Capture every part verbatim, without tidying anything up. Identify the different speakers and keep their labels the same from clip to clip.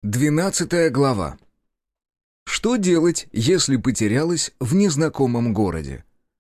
Speaker 1: Двенадцатая глава. Что делать, если потерялась в незнакомом городе?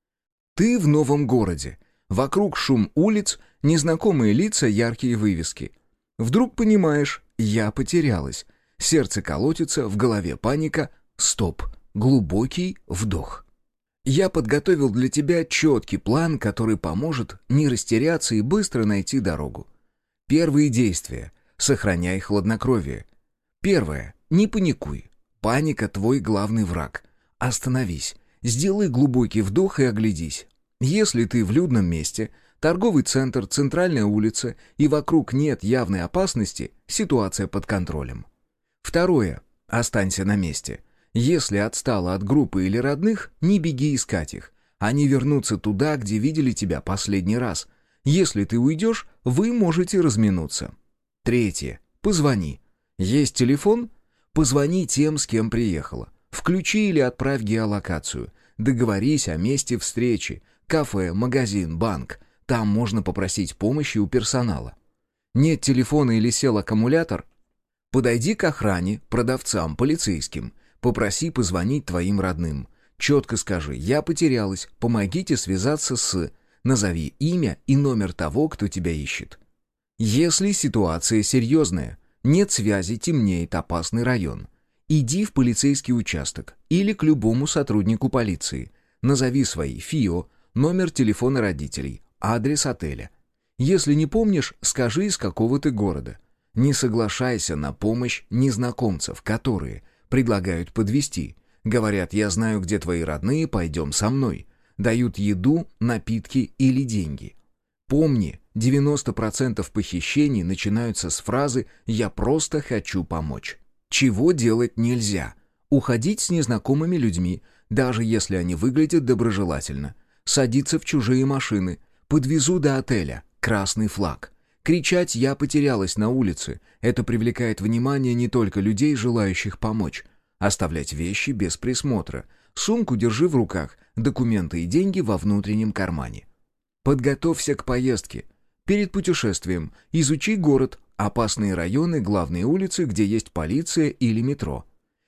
Speaker 1: Ты в новом городе. Вокруг шум улиц, незнакомые лица, яркие вывески. Вдруг понимаешь, я потерялась. Сердце колотится, в голове паника. Стоп. Глубокий вдох. Я подготовил для тебя четкий план, который поможет не растеряться и быстро найти дорогу. Первые действия. Сохраняй хладнокровие. Первое. Не паникуй. Паника — твой главный враг. Остановись. Сделай глубокий вдох и оглядись. Если ты в людном месте, торговый центр, центральная улица, и вокруг нет явной опасности, ситуация под контролем. Второе. Останься на месте. Если отстала от группы или родных, не беги искать их. Они вернутся туда, где видели тебя последний раз. Если ты уйдешь, вы можете разминуться. Третье. Позвони. Есть телефон? Позвони тем, с кем приехала. Включи или отправь геолокацию. Договорись о месте встречи. Кафе, магазин, банк. Там можно попросить помощи у персонала. Нет телефона или сел аккумулятор? Подойди к охране, продавцам, полицейским. Попроси позвонить твоим родным. Четко скажи: «Я потерялась, помогите связаться с...» Назови имя и номер того, кто тебя ищет. Если ситуация серьезная, нет связи, темнеет, опасный район, иди в полицейский участок или к любому сотруднику полиции. Назови свои ФИО, номер телефона родителей, адрес отеля. Если не помнишь, скажи, из какого ты города. Не соглашайся на помощь незнакомцев, которые предлагают подвезти. Говорят: «Я знаю, где твои родные, пойдем со мной». Дают еду, напитки или деньги. Помни, девяносто процентов похищений начинаются с фразы «я просто хочу помочь». Чего делать нельзя? Уходить с незнакомыми людьми, даже если они выглядят доброжелательно. Садиться в чужие машины. Подвезу до отеля. Красный флаг. Кричать «я потерялась» на улице. Это привлекает внимание не только людей, желающих помочь. Оставлять вещи без присмотра. Сумку держи в руках, документы и деньги во внутреннем кармане. Подготовься к поездке. Перед путешествием изучи город, опасные районы, главные улицы, где есть полиция или метро.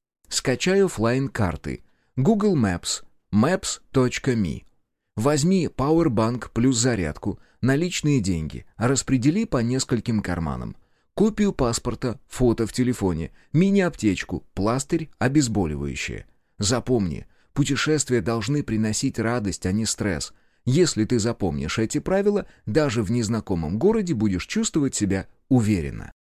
Speaker 1: Скачай офлайн карты. Google Maps, maps точка ми. Возьми Powerbank плюс зарядку, наличные деньги, распредели по нескольким карманам. Копию паспорта, фото в телефоне, мини-аптечку, пластырь, обезболивающее. Запомни, путешествия должны приносить радость, а не стресс. Если ты запомнишь эти правила, даже в незнакомом городе будешь чувствовать себя уверенно.